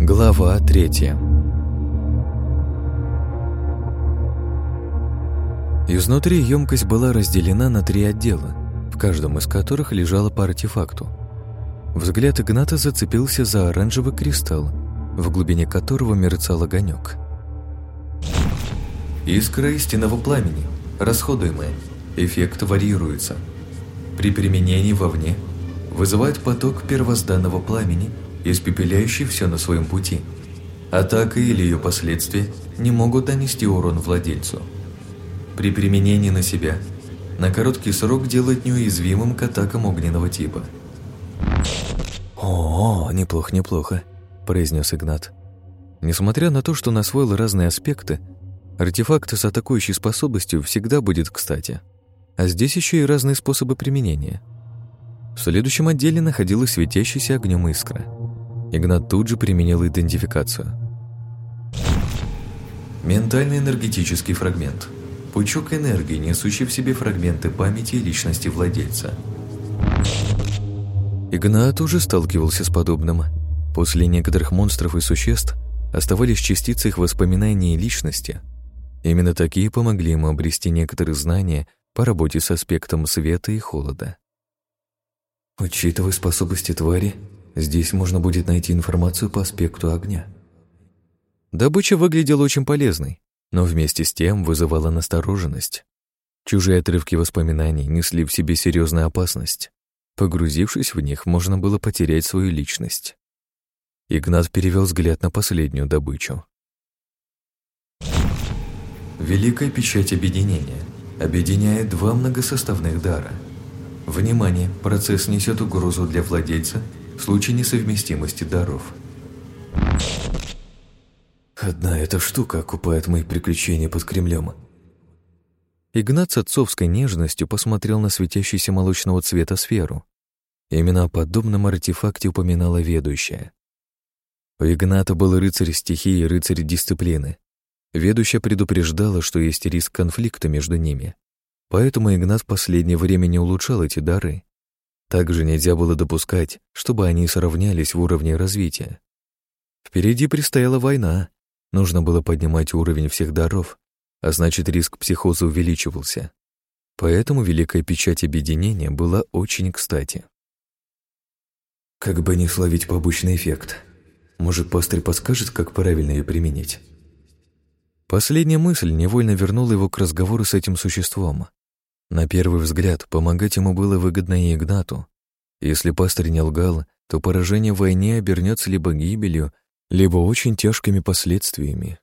Глава 3. Изнутри емкость была разделена на 3 отдела, в каждом из которых лежала по артефакту. Взгляд Игната зацепился за оранжевый кристалл, в глубине которого мерцал огонек. Искра истинного пламени, расходуемая. Эффект варьируется. При применении вовне вызывает поток первозданного пламени, испепеляющий все на своем пути. Атака или ее последствия не могут нанести урон владельцу. При применении на себя на короткий срок делает неуязвимым к атакам огненного типа. «О, неплохо», – произнес Игнат. Несмотря на то, что он освоил разные аспекты, артефакт с атакующей способностью всегда будет кстати. А здесь еще и разные способы применения. В следующем отделе находилась светящаяся огнем искра. Игнат тут же применил идентификацию. Ментальный энергетический фрагмент. Пучок энергии, несущий в себе фрагменты памяти и личности владельца. Игнат уже сталкивался с подобным. После некоторых монстров и существ оставались частицы их воспоминаний и личности. Именно такие помогли ему обрести некоторые знания по работе с аспектом света и холода. Учитывая способности твари, здесь можно будет найти информацию по аспекту огня. Добыча выглядела очень полезной, но вместе с тем вызывала настороженность. Чужие отрывки воспоминаний несли в себе серьезную опасность. Погрузившись в них, можно было потерять свою личность. Игнат перевел взгляд на последнюю добычу. Великая печать объединения. Объединяет 2 многосоставных дара. Внимание! Процесс несет угрозу для владельца в случае несовместимости даров. Одна эта штука окупает мои приключения под Кремлем. Игнат с отцовской нежностью посмотрел на светящуюся молочного цвета сферу. Именно о подобном артефакте упоминала ведущая. У Игната был рыцарь стихии и рыцарь дисциплины. Ведущая предупреждала, что есть риск конфликта между ними. Поэтому Игнат в последнее время не улучшал эти дары. Также нельзя было допускать, чтобы они сравнялись в уровне развития. Впереди предстояла война. Нужно было поднимать уровень всех даров, а значит, риск психоза увеличивался. Поэтому великая печать объединения была очень кстати. Как бы не словить побочный эффект. Может, пастырь подскажет, как правильно ее применить? Последняя мысль невольно вернула его к разговору с этим существом. На первый взгляд, помогать ему было выгодно и Игнату. Если пастырь не лгал, то поражение в войне обернется либо гибелью, либо очень тяжкими последствиями.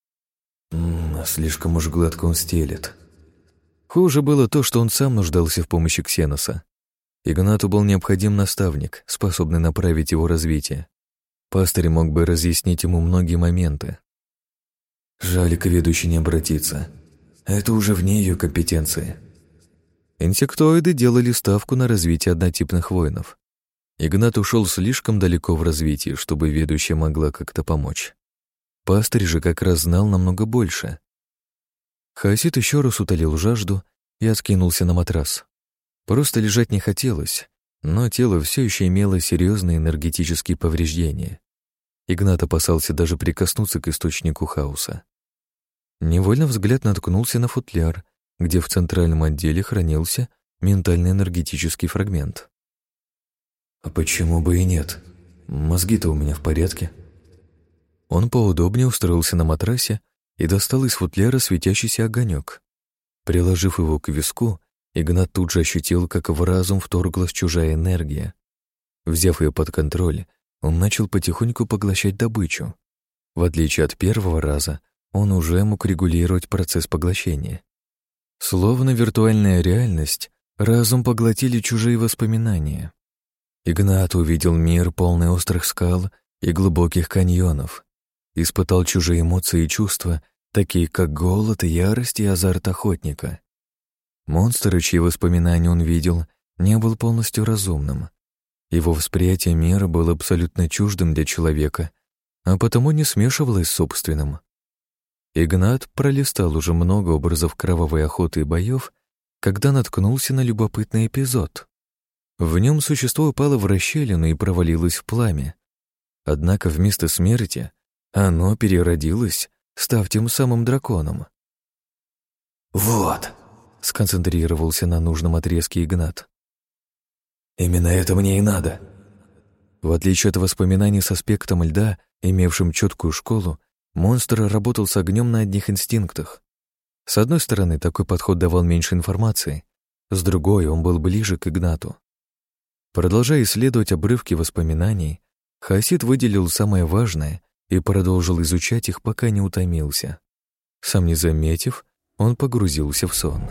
Слишком уж гладко он стелет. Хуже было то, что он сам нуждался в помощи Ксеноса. Игнату был необходим наставник, способный направить его развитие. Пастырь мог бы разъяснить ему многие моменты. Жаль, к ведущей не обратиться. Это уже вне ее компетенции. Инсектоиды делали ставку на развитие однотипных воинов. Игнат ушел слишком далеко в развитии, чтобы ведущая могла как-то помочь. Пастырь же как раз знал намного больше. Хаосид еще раз утолил жажду и откинулся на матрас. Просто лежать не хотелось, но тело все еще имело серьезные энергетические повреждения. Игнат опасался даже прикоснуться к источнику хаоса. Невольно взгляд наткнулся на футляр, где в центральном отделе хранился ментальный энергетический фрагмент. А почему бы и нет? Мозги-то у меня в порядке. Он поудобнее устроился на матрасе и достал из футляра светящийся огонек. Приложив его к виску, Игнат тут же ощутил, как в разум вторглась чужая энергия. Взяв ее под контроль, он начал потихоньку поглощать добычу. В отличие от первого раза, он уже мог регулировать процесс поглощения. Словно виртуальная реальность, разум поглотили чужие воспоминания. Игнат увидел мир, полный острых скал и глубоких каньонов. Испытал чужие эмоции и чувства, такие как голод, ярость и азарт охотника. Монстр, чьи воспоминания он видел, не был полностью разумным. Его восприятие мира было абсолютно чуждым для человека, а потому не смешивалось с собственным. Игнат пролистал уже много образов кровавой охоты и боев, когда наткнулся на любопытный эпизод. В нем существо упало в расщелину и провалилось в пламя. Однако вместо смерти оно переродилось, став тем самым драконом. «Вот», — сконцентрировался на нужном отрезке Игнат. «именно это мне и надо». В отличие от воспоминаний с аспектом льда, имевшим четкую школу, монстр работал с огнем на одних инстинктах. С одной стороны, такой подход давал меньше информации, с другой, он был ближе к Игнату. Продолжая исследовать обрывки воспоминаний, Хаосид выделил самое важное и продолжил изучать их, пока не утомился. Сам не заметив, он погрузился в сон.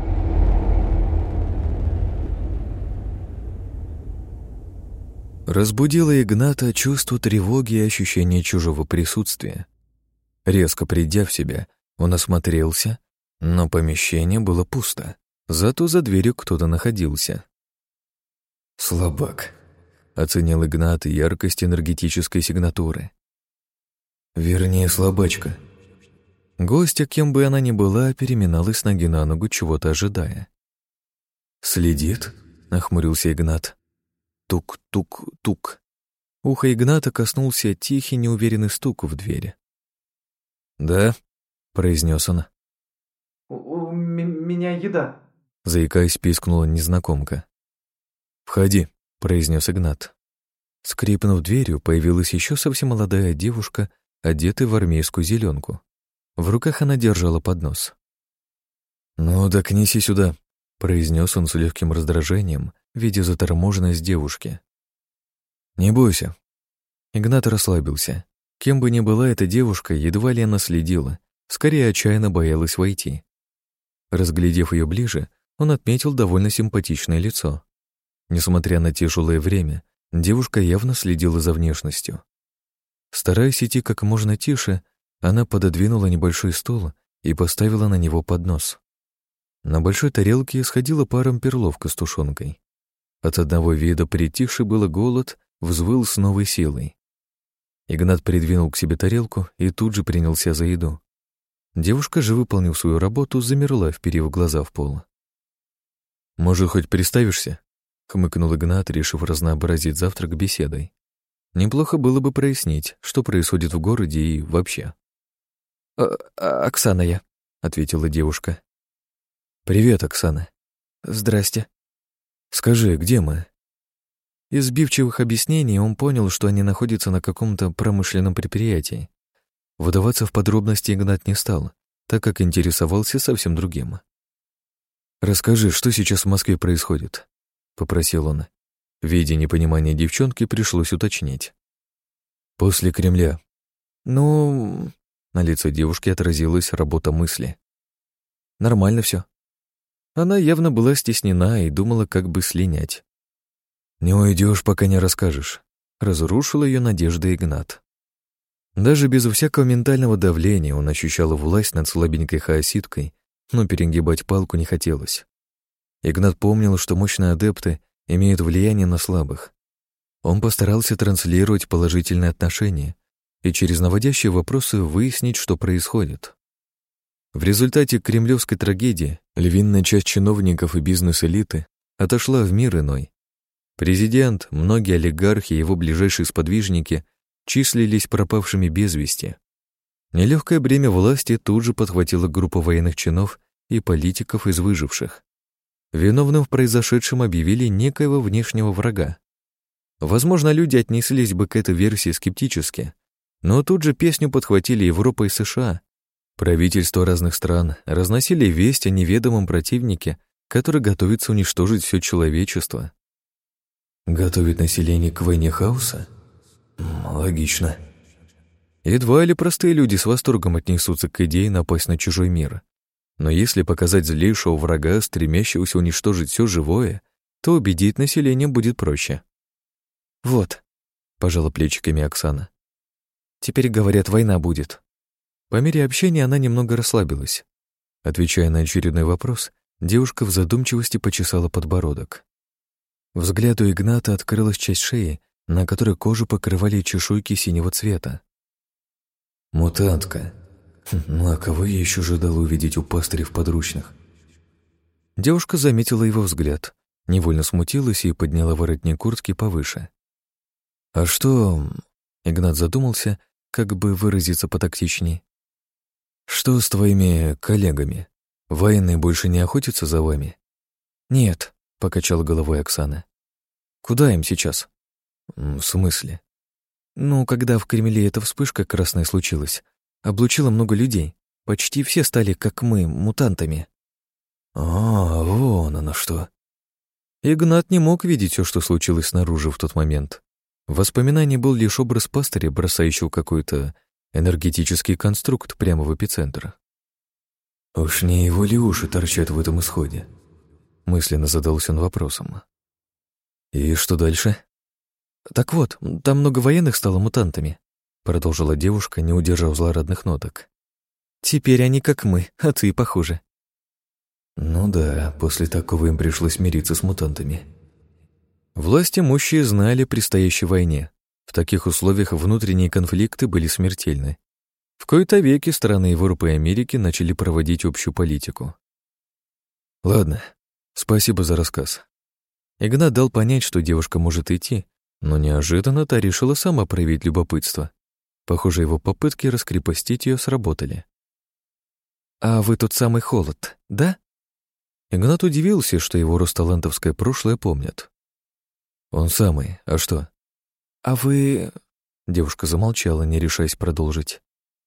Разбудило Игната чувство тревоги и ощущение чужого присутствия. Резко придя в себя, он осмотрелся, но помещение было пусто, зато за дверью кто-то находился. «Слабак», — оценил Игнат яркость энергетической сигнатуры. «Вернее, слабачка». Гостья, кем бы она ни была, переминалась с ноги на ногу, чего-то ожидая. «Следит?» — нахмурился Игнат. Тук-тук-тук. Ухо Игната коснулся тихий, неуверенный стук в двери. «Да», — произнес он. «У меня еда», — заикаясь, пискнула незнакомка. «Входи», — произнес Игнат. Скрипнув дверью, появилась еще совсем молодая девушка, одетая в армейскую зеленку. В руках она держала поднос. «Ну, так неси сюда», — произнес он с легким раздражением, видя заторможенность девушки. «Не бойся». Игнат расслабился. Кем бы ни была эта девушка, едва ли она следила, скорее отчаянно боялась войти. Разглядев ее ближе, он отметил довольно симпатичное лицо. Несмотря на тяжелое время, девушка явно следила за внешностью. Стараясь идти как можно тише, она пододвинула небольшой стул и поставила на него поднос. На большой тарелке сходила паром перловка с тушенкой. От одного вида притихший было голод, взвыл с новой силой. Игнат придвинул к себе тарелку и тут же принялся за еду. Девушка же, выполнив свою работу, замерла, вперев глаза в пол. «Может, хоть представишься?» — хмыкнул Игнат, решив разнообразить завтрак беседой. Неплохо было бы прояснить, что происходит в городе и вообще. «Оксана я», — ответила девушка. «Привет, Оксана». «Здрасте». «Скажи, где мы?» Из сбивчивых объяснений он понял, что они находятся на каком-то промышленном предприятии. Выдаваться в подробности Игнат не стал, так как интересовался совсем другим. «Расскажи, что сейчас в Москве происходит?» — попросил он. Видя непонимание девчонки, пришлось уточнить. «После Кремля». «Ну...» — на лице девушки отразилась работа мысли. «Нормально все». Она явно была стеснена и думала, как бы слинять. «Не уйдешь, пока не расскажешь», — разрушил ее надежды Игнат. Даже без всякого ментального давления он ощущал власть над слабенькой хаоситкой, но перегибать палку не хотелось. Игнат помнил, что мощные адепты имеют влияние на слабых. Он постарался транслировать положительные отношения и через наводящие вопросы выяснить, что происходит. В результате кремлевской трагедии львиная часть чиновников и бизнес-элиты отошла в мир иной. Президент, многие олигархи и его ближайшие сподвижники числились пропавшими без вести. Нелегкое бремя власти тут же подхватила группа военных чинов и политиков из выживших. Виновным в произошедшем объявили некоего внешнего врага. Возможно, люди отнеслись бы к этой версии скептически, но тут же песню подхватили Европа и США. Правительства разных стран разносили весть о неведомом противнике, который готовится уничтожить все человечество. «Готовит население к войне хаоса? Логично». Едва ли простые люди с восторгом отнесутся к идее напасть на чужой мир. Но если показать злейшего врага, стремящегося уничтожить все живое, то убедить население будет проще. «Вот», — пожала плечиками Оксана. «Теперь, говорят, война будет». По мере общения она немного расслабилась. Отвечая на очередной вопрос, девушка в задумчивости почесала подбородок. Взгляду Игната открылась часть шеи, на которой кожу покрывали чешуйки синего цвета. «Мутантка. Ну а кого я еще ожидал увидеть у пастыря в подручных?» Девушка заметила его взгляд, невольно смутилась и подняла воротник куртки повыше. «А что...» Игнат задумался, как бы выразиться потактичней. «Что с твоими коллегами? Военные больше не охотятся за вами?» «Нет», — покачала головой Оксана. «Куда им сейчас?» «В смысле?» «Ну, когда в Кремле эта вспышка красная случилась, облучило много людей. Почти все стали, как мы, мутантами». «А, вон оно что!» Игнат не мог видеть все, что случилось снаружи в тот момент. В воспоминании был лишь образ пастыря, бросающего какой-то энергетический конструкт прямо в эпицентр. «Уж не его ли уши торчат в этом исходе?» Мысленно задался он вопросом. «И что дальше?» «Так вот, там много военных стало мутантами», продолжила девушка, не удержав злорадных ноток. «Теперь они как мы, а ты похуже». «Ну да, после такого им пришлось мириться с мутантами». Власть имущие знали о предстоящей войне. В таких условиях внутренние конфликты были смертельны. В кои-то веки страны Европы и Америки начали проводить общую политику. «Ладно, спасибо за рассказ». Игнат дал понять, что девушка может идти, но неожиданно та решила сама проявить любопытство. Похоже, его попытки раскрепостить ее сработали. «А вы тот самый Холод, да?» Игнат удивился, что его росталантовское прошлое помнят. «Он самый, а что?» «А вы...» Девушка замолчала, не решаясь продолжить.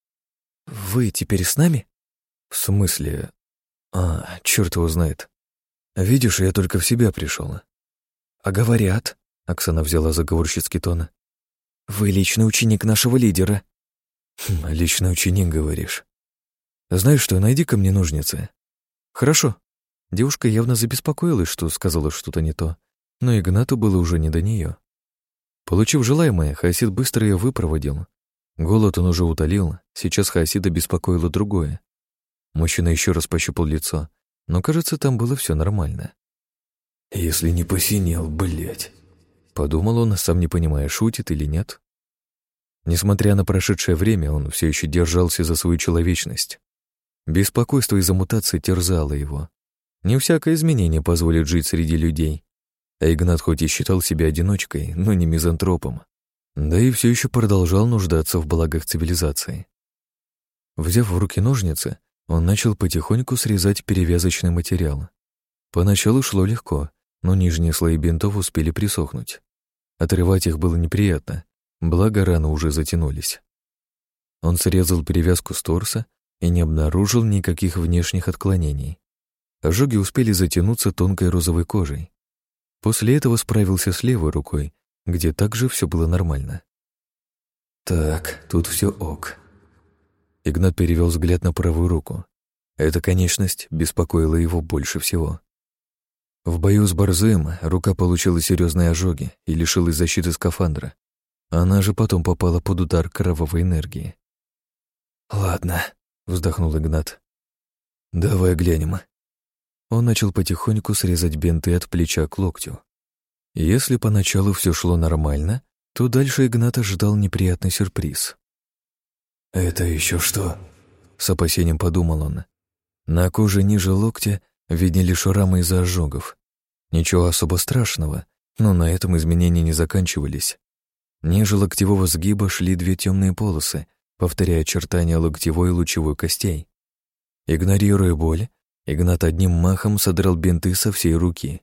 «Вы теперь с нами?» «В смысле? Черт его знает. Видишь, я только в себя пришел». «А говорят...» — Оксана взяла заговорщицкий тон. «Вы личный ученик нашего лидера». «Личный ученик, говоришь?» «Знаешь что, найди-ка мне ножницы». «Хорошо». Девушка явно забеспокоилась, что сказала что-то не то, но Игнату было уже не до нее. Получив желаемое, Хаосид быстро ее выпроводил. Голод он уже утолил, сейчас Хаосида беспокоило другое. Мужчина еще раз пощупал лицо, но, кажется, там было все нормально. «Если не посинел, блять», — подумал он, сам не понимая, шутит или нет. Несмотря на прошедшее время, он все еще держался за свою человечность. Беспокойство из-за мутации терзало его. Не всякое изменение позволит жить среди людей. А Игнат хоть и считал себя одиночкой, но не мизантропом. Да и все еще продолжал нуждаться в благах цивилизации. Взяв в руки ножницы, он начал потихоньку срезать перевязочный материал. Поначалу шло легко, но нижние слои бинтов успели присохнуть. Отрывать их было неприятно, благо раны уже затянулись. Он срезал перевязку с торса и не обнаружил никаких внешних отклонений. Ожоги успели затянуться тонкой розовой кожей. После этого справился с левой рукой, где также все было нормально. «Так, тут все ок». Игнат перевел взгляд на правую руку. Эта конечность беспокоила его больше всего. В бою с Борзым рука получила серьезные ожоги и лишилась защиты скафандра. Она же потом попала под удар кровавой энергии. «Ладно», — вздохнул Игнат. «Давай глянем». Он начал потихоньку срезать бинты от плеча к локтю. Если поначалу все шло нормально, то дальше Игната ждал неприятный сюрприз. «Это еще что?» — с опасением подумал он. На коже ниже локтя виднели шрамы из-за ожогов. Ничего особо страшного, но на этом изменения не заканчивались. Ниже локтевого сгиба шли две темные полосы, повторяя очертания локтевой и лучевой костей. Игнорируя боль, Игнат одним махом содрал бинты со всей руки.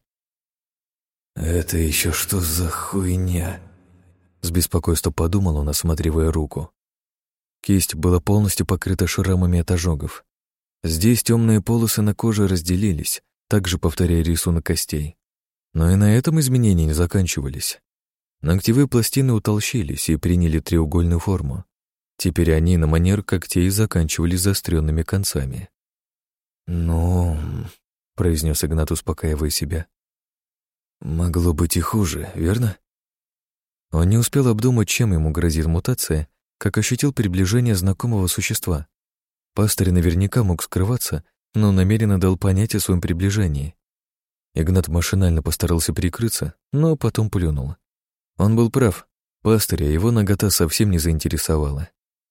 «Это еще что за хуйня?» С беспокойством подумал он, осматривая руку. Кисть была полностью покрыта шрамами от ожогов. Здесь темные полосы на коже разделились, также повторяя рисунок костей. Но и на этом изменения не заканчивались. Ногтевые пластины утолщились и приняли треугольную форму. Теперь они на манер когтей заканчивались заостренными концами. «Ну...» — произнес Игнат, успокаивая себя. «Могло быть и хуже, верно?» Он не успел обдумать, чем ему грозит мутация, как ощутил приближение знакомого существа. Пастырь наверняка мог скрываться, но намеренно дал понять о своем приближении. Игнат машинально постарался прикрыться, но потом плюнул. Он был прав. Пастыря его нагота совсем не заинтересовала.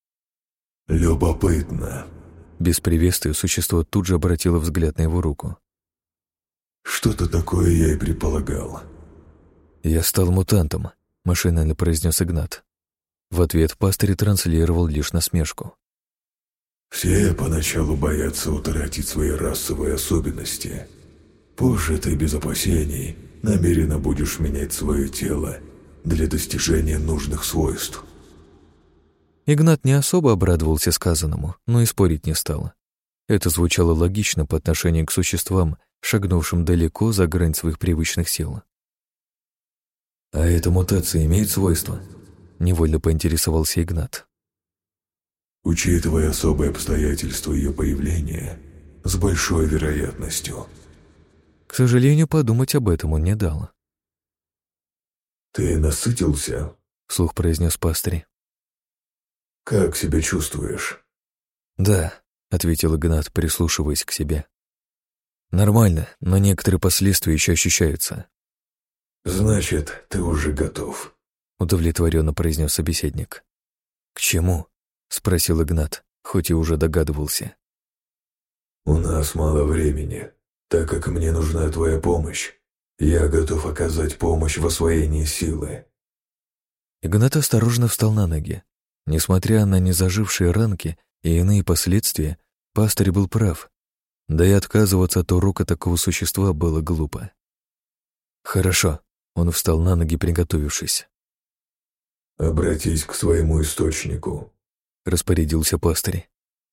«Любопытно». Без приветствия существо тут же обратило взгляд на его руку. «Что-то такое я и предполагал». «Я стал мутантом», — машинально произнес Игнат. В ответ пастырь транслировал лишь насмешку. «Все поначалу боятся утратить свои расовые особенности. Позже ты без опасений намеренно будешь менять свое тело для достижения нужных свойств». Игнат не особо обрадовался сказанному, но и спорить не стал. Это звучало логично по отношению к существам, шагнувшим далеко за грань своих привычных сил. «А эта мутация имеет свойства?» — невольно поинтересовался Игнат. «Учитывая особые обстоятельства ее появления, с большой вероятностью». К сожалению, подумать об этом он не дал. «Ты насытился?» — вслух произнес пастырь. «Как себя чувствуешь?» «Да», — ответил Игнат, прислушиваясь к себе. «Нормально, но некоторые последствия еще ощущаются». «Значит, ты уже готов», — удовлетворенно произнес собеседник. «К чему?» — спросил Игнат, хоть и уже догадывался. «У нас мало времени, так как мне нужна твоя помощь. Я готов оказать помощь в освоении силы». Игнат осторожно встал на ноги. Несмотря на незажившие ранки и иные последствия, пастырь был прав. Да и отказываться от урока такого существа было глупо. «Хорошо», — он встал на ноги, приготовившись. «Обратись к своему источнику», — распорядился пастырь.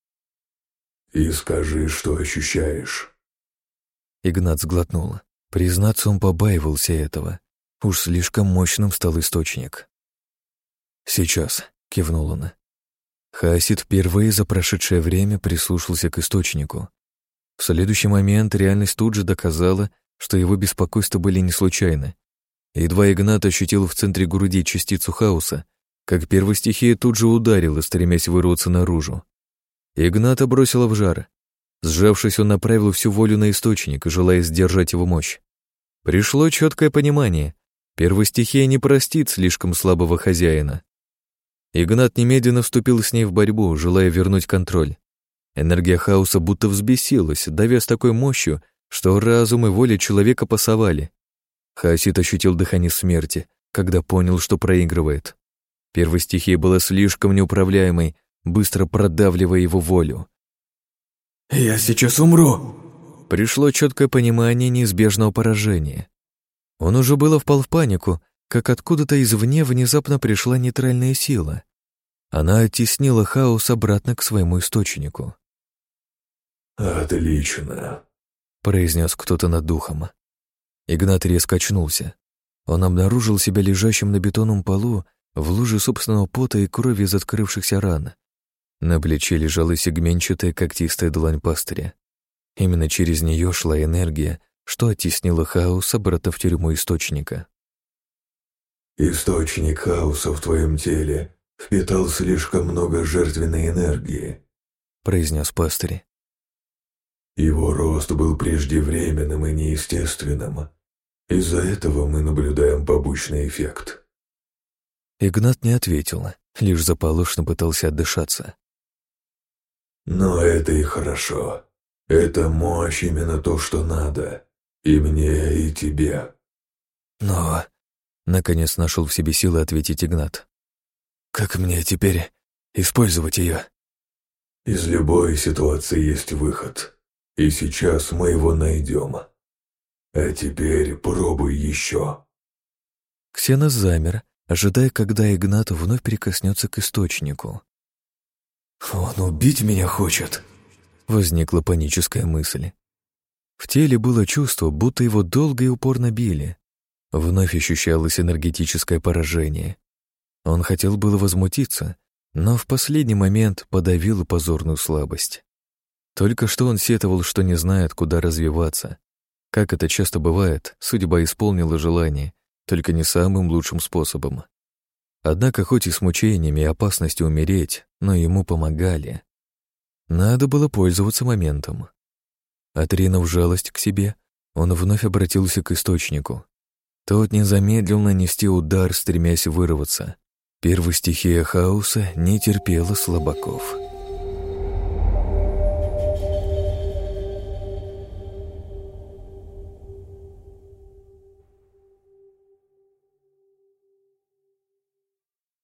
«И скажи, что ощущаешь». Игнат сглотнул. Признаться, он побаивался этого. Уж слишком мощным стал источник. «Сейчас», — кивнул он. Хаосид впервые за прошедшее время прислушался к источнику. В следующий момент реальность тут же доказала, что его беспокойства были не случайны. Едва Игнат ощутил в центре груди частицу хаоса, как первая стихия тут же ударила, стремясь вырваться наружу. Игната бросила в жар. Сжавшись, он направил всю волю на источник, желая сдержать его мощь. Пришло четкое понимание. Первая стихия не простит слишком слабого хозяина. Игнат немедленно вступил с ней в борьбу, желая вернуть контроль. Энергия хаоса будто взбесилась, давя с такой мощью, что разум и воля человека пасовали. Хаосит ощутил дыхание смерти, когда понял, что проигрывает. Первая стихия была слишком неуправляемой, быстро продавливая его волю. «Я сейчас умру!» Пришло четкое понимание неизбежного поражения. Он уже было впал в панику, как откуда-то извне внезапно пришла нейтральная сила. Она оттеснила хаос обратно к своему источнику. «Отлично», — произнес кто-то над духом. Игнат резко очнулся. Он обнаружил себя лежащим на бетонном полу в луже собственного пота и крови из открывшихся ран. На плече лежала сегментчатая когтистая длань пастыря. Именно через нее шла энергия, что оттеснила хаос обратно в тюрьму источника. «Источник хаоса в твоем теле впитал слишком много жертвенной энергии», — произнес пастырь. «Его рост был преждевременным и неестественным. Из-за этого мы наблюдаем побочный эффект». Игнат не ответил, лишь заполошно пытался отдышаться. «Но это и хорошо. Это мощь именно то, что надо. И мне, и тебе». «Но...» — наконец нашел в себе силы ответить Игнат. «Как мне теперь использовать ее?» «Из любой ситуации есть выход. И сейчас мы его найдем. А теперь пробуй еще». Ксенос замер, ожидая, когда Игнат вновь прикоснется к источнику. «Он убить меня хочет!» — возникла паническая мысль. В теле было чувство, будто его долго и упорно били. Вновь ощущалось энергетическое поражение. Он хотел было возмутиться, но в последний момент подавил позорную слабость. Только что он сетовал, что не знает, куда развиваться. Как это часто бывает, судьба исполнила желание, только не самым лучшим способом. Однако хоть и с мучениями и опасностью умереть, но ему помогали. Надо было пользоваться моментом. Отринув жалость к себе, он вновь обратился к источнику. Тот не замедлил нанести удар, стремясь вырваться. Первая стихия хаоса не терпела слабаков.